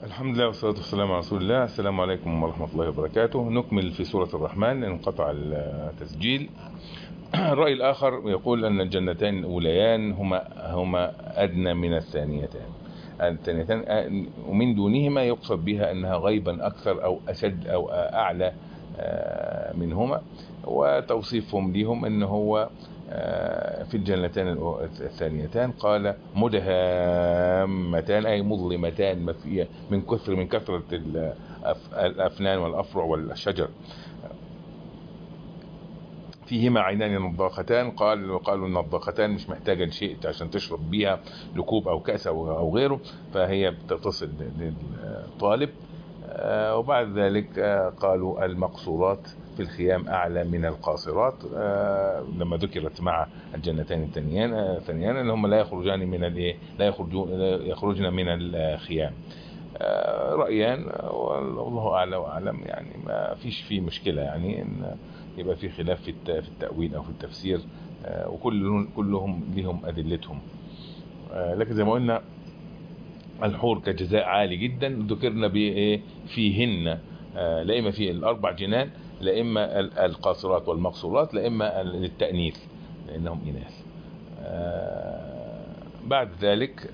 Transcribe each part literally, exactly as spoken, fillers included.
الحمد لله والصلاة والسلام على رسول الله. السلام عليكم ورحمة الله وبركاته. نكمل في سورة الرحمن، انقطع التسجيل. الرأي الآخر يقول أن الجنتين الأوليان هما هما أدنى من الثانيتان الثانيتان ومن دونهما يقصد بها أنها غيبا أكثر أو أشد أو أعلى منهما، وتوصيفهم لهم أنه هو في الجنتين الثانيتان قال مدهامتان أي مظلمتان من كثر من كثرة الأفنان والأفرع والشجر، فيهما عينان نضاختان. قال وقالوا النضاختان مش محتاجة لشيء عشان تشرب بيها لكوب أو كأس أو غيره، فهي بتصل للطالب. وبعد ذلك قالوا المقصورات في الخيام أعلى من القاصرات، لما ذكرت مع الجنتين الثانيان الثانيان اللي هم لا يخرجان من الايه لا يخرجون يخرجن من الخيام. رأيان والله أعلى وأعلم، يعني ما فيش فيه مشكلة، يعني إن يبقى في خلاف في التأويل أو في التفسير، وكل كلهم لهم أدلتهم. لكن زي ما قلنا الحور كجزاء عالي جدا ذكرنا بايه فيهن، لا اما في الاربع جنان، لا اما القاصرات والمقصورات، لا اما للتأنيث لانهم اناث. بعد ذلك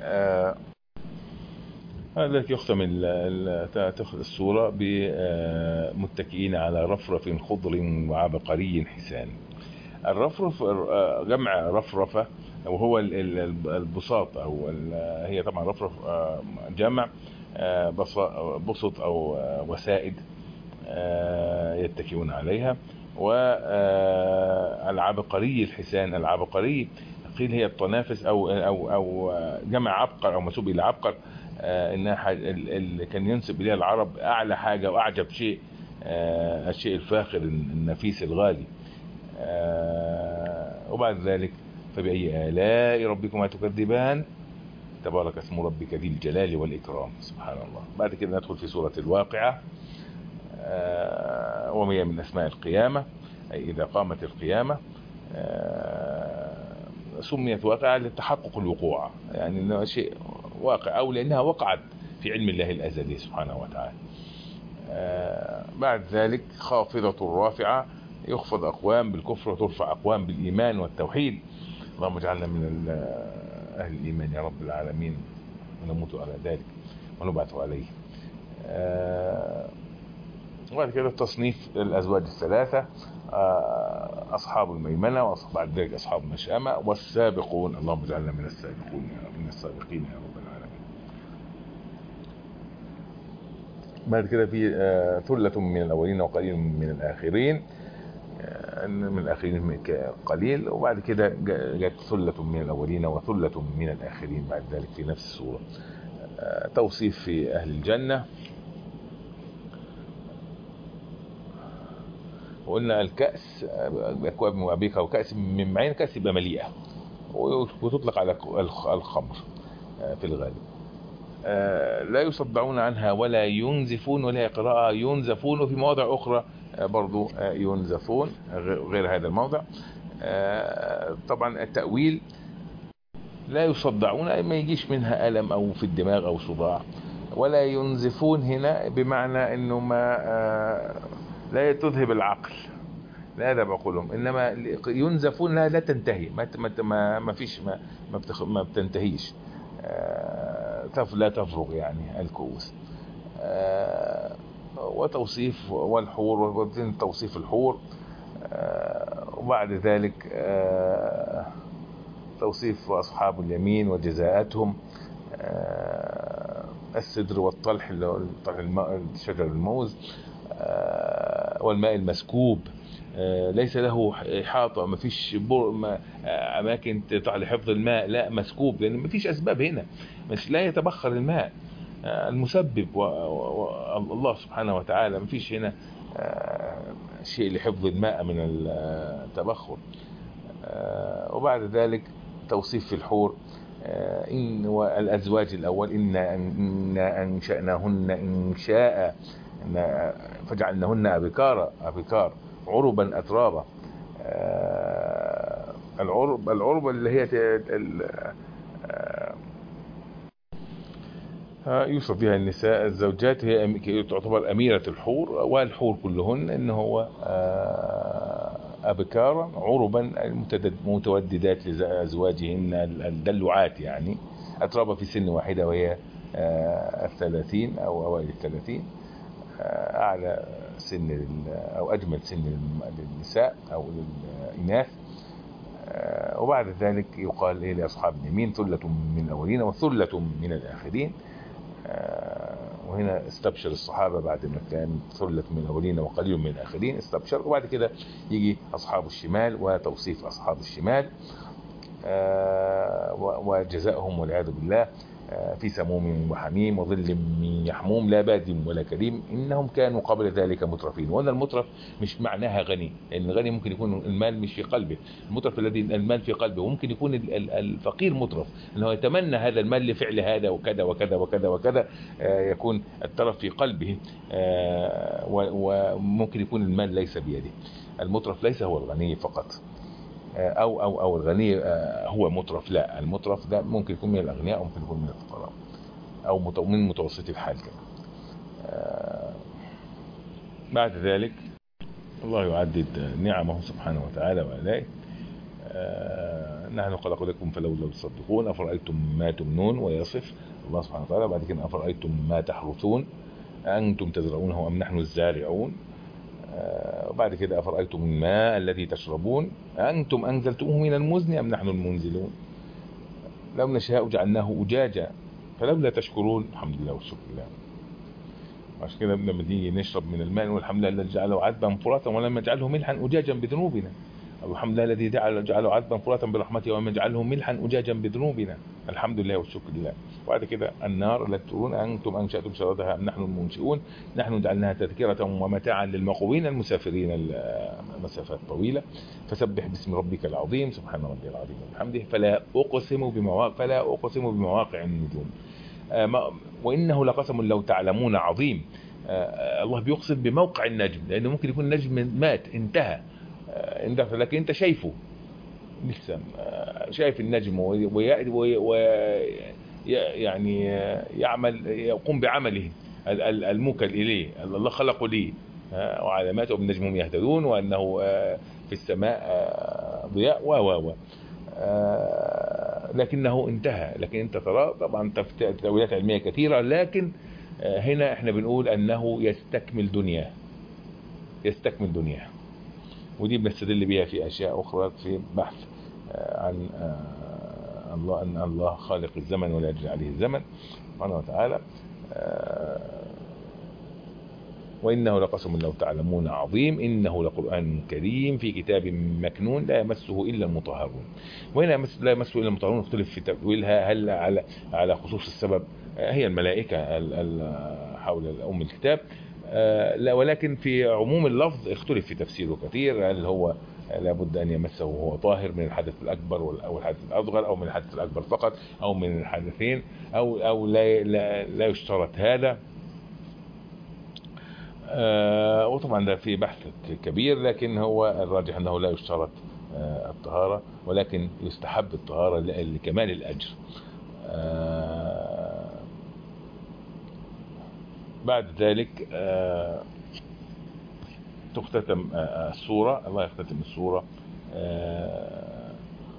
ذلك يختم السورة بمتكئين على رفرف خضر وعبقري حسان. الرفرف جمع رفرفة وهو البساط، او هي طبعا رفرف جمع بسط او وسائد يتكئون عليها. والعبقري الحسان، العبقري قيل هي الطنافس او او او جمع عبقر او مسوب الى عبقر، انها اللي كان ينسب اليها العرب اعلى حاجه واعجب شيء، الشيء الفاخر النفيس الغالي. وبعد ذلك فبأي آلاء ربكما تكذبان تبارك اسم ربك ذي الجلال والإكرام. سبحان الله. بعد كده ندخل في سورة الواقعة، وهي من أسماء القيامة، أي إذا قامت القيامة. سميت واقعة لتحقق الوقوع، يعني إنه شيء واقع أو لأنها وقعت في علم الله الأزلي سبحانه وتعالى. بعد ذلك خافضة رافعة، يخفض أقوام بالكفر وترفع أقوام بالإيمان والتوحيد. اللهم اجعلنا من أهل الإيمان يا رب العالمين، ونموت على ذلك ونبعث عليه. وبعد كده تصنيف الأزواج الثلاثة، أصحاب الميمنة، وبعد ذلك أصحاب المشأمة والسابقون. اللهم اجعلنا من السابقون من السابقين يا رب العالمين. بعد كده في ثلة من الأولين وقليل من الآخرين، من الآخرين قليل. وبعد كده جاءت ثلة من الأولين وثلة من الآخرين بعد ذلك في نفس السورة. توصيف في أهل الجنة، وقلنا الكأس بأكواب وأبيكة وكأس من معين، كأس يبقى مليئة وتطلق على الخمر في الغالب. لا يصدعون عنها ولا ينزفون، ولا قراءة ينزفون، وفي مواضع أخرى برضو ينزفون غير هذا الموضع. طبعا التأويل لا يصدعون ما يجيش منها ألم أو في الدماغ أو صداع، ولا ينزفون هنا بمعنى أنه ما لا تذهب العقل، لا هذا بقولهم، إنما ينزفون لا, لا تنتهي، ما ما ما فيش ما ما, ما بتنتهيش، لا تفرغ يعني الكؤوس. وتوصيف والحور، وتوصيف الحور. وبعد ذلك توصيف أصحاب اليمين وجزاءتهم، السدر والطلح، الماء شجر الموز، والماء المسكوب، ليس له إحاطة، ما فيش أماكن لحفظ الماء، لا مسكوب، لأن ما فيش أسباب هنا، مش لا يتبخر الماء، المسبب والله سبحانه وتعالى، ما فيش هنا شيء لحفظ الماء من التبخر. وبعد ذلك توصيف في الحور، إن والأزواج الأول إنا أنشأناهن إنشاء فجعلناهن أبكارا أبكار عربا أترابا. العرب العرب اللي هي يوصف بها النساء الزوجات، هي تعتبر أميرة الحور، والحور كلهن إن هو أبكارا عربا متوددات لأزواجهن الدلوعات، يعني أتربى في سن واحدة وهي الثلاثين أو أوائل الثلاثين، أعلى سن أو أجمل سن للنساء أو للإناث. وبعد ذلك يقال إيه لأصحاب اليمين ثلة من الأولين وثلة من الآخرين. وهنا استبشر الصحابة بعد ما كان ثلة من الأولين وقليل من الآخرين، استبشر. وبعد كده يجي أصحاب الشمال وتوصيف أصحاب الشمال وجزاؤهم والعياذ بالله في سموم وحميم وظل من يحموم لا بارد ولا كريم إنهم كانوا قبل ذلك مترفين. وأن المترف مش معناها غني، لأن الغني ممكن يكون المال مش في قلبه، المترف الذي المال في قلبه. وممكن يكون الفقير مترف، أنه يتمنى هذا المال لفعل هذا وكذا وكذا وكذا وكذا، يكون الترف في قلبه. وممكن يكون المال ليس بيده. المترف ليس هو الغني فقط، أو أو أو الغني هو مترف، لا، المترف ده ممكن يكون من الأغنياء وممكن يكون من الفقراء أو من متوسط الحال كمان. بعد ذلك الله يعدد نعمه سبحانه وتعالى وآلائه. نحن خلقناكم فلولا تصدقون، أفرأيتم ما تمنون، ويصف الله سبحانه وتعالى. بعد كده أفرأيتم ما تحرثون أنتم تزرعونه أم نحن الزارعون. وبعد كده أفرأيتم الماء الذي تشربون أنتم أنزلتموه من المزن أم نحن المنزلون، لو نشاء جعلناه أجاجا فلولا تشكرون. الحمد لله والشكر لله. عشان كده لما نيجي نشرب من الماء والحمد لله الذي جعله عذبا فراتا ولم يجعله ملحا أجاجا بذنوبنا، الحمد لله الذي جعله عذبا فراتا برحمته ولم يجعله ملحا أجاجا بذنوبنا، الحمد لله والشكر لله. وبعد كده النار التي ترون أنتم أنشأتم شررها أم نحن المنشئون، نحن جعلناها تذكرة ومتاعا للمقوين المسافرين المسافات طويلة. فسبح باسم ربك العظيم، سبحان ربي العظيم وبحمده. فلا أقسم بمواقع فلا أقسم بمواقع النجوم، وإنه لقسم لو تعلمون عظيم. الله بيقسم بموقع النجم، لأنه ممكن يكون النجم مات انتهى، لكن انت شايفه لسه، شايف النجم ويعني يعمل يقوم بعمله الموكل إليه، الله خلقه ليه، وعلاماته بالنجم هم يهتدون، وأنه في السماء ضياء و و لكنه انتهى. لكن انت ترى طبعا تأويلات علمية كثيرة، لكن هنا احنا بنقول أنه يستكمل دنياه، يستكمل دنياه. ودي بنستدل بها في أشياء أخرى في بحث عن الله، أن الله خالق الزمن ولا يجري عليه الزمن سبحانه وتعالى. وإنه لقسم لو تعلمون عظيم، إنه لقرآن كريم في كتاب مكنون لا يمسه إلا المطهرون. وهنا لا يمسه إلا المطهرون اختلف في تأويلها، هل على على خصوص السبب هي الملائكة حول أم الكتاب، لا، ولكن في عموم اللفظ اختلف في تفسيره كثير، هل هو لابد أن يمسه وهو طاهر من الحدث الأكبر أو الحدث الأصغر، أو من الحدث الأكبر فقط، أو من الحدثين، أو أو لا لا, لا يشترط هذا. آه وطبعا ده في بحث كبير، لكن هو الراجح أنه لا يشترط آه الطهارة، ولكن يستحب الطهارة لكمال الأجر. آه بعد ذلك آه تختتم آه السورة، الله يختتم السورة آه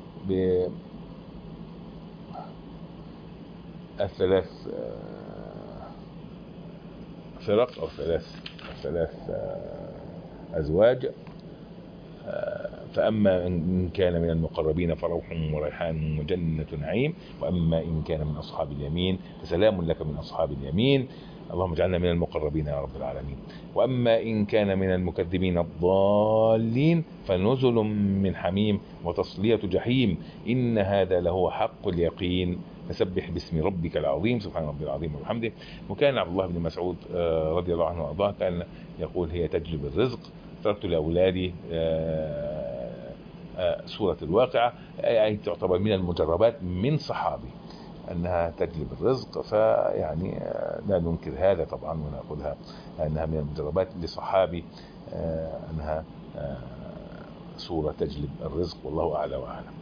بالثلاث آه فرق أو ثلاث ثلاث أزواج. فأما إن كان من المقربين فروح وريحان وجنة نعيم، وأما إن كان من أصحاب اليمين فسلام لك من أصحاب اليمين، اللهم اجعلنا من المقربين يا رب العالمين. وأما إن كان من المكذبين الضالين فنزل من حميم وتصلية جحيم، إن هذا لهو حق اليقين. فسبح باسم ربك العظيم، سبحان ربي العظيم وبحمده. وكان عبد الله بن مسعود رضي الله عنه وارضاه كان يقول هي تجلب الرزق. تركت لأولادي سورة الواقعة، أي تعتبر من المجربات من صحابي أنها تجلب الرزق، فيعني لا ننكر هذا طبعا ونأخذها أنها من المجربات لصحابي أنها سورة تجلب الرزق، والله أعلى وأعلم.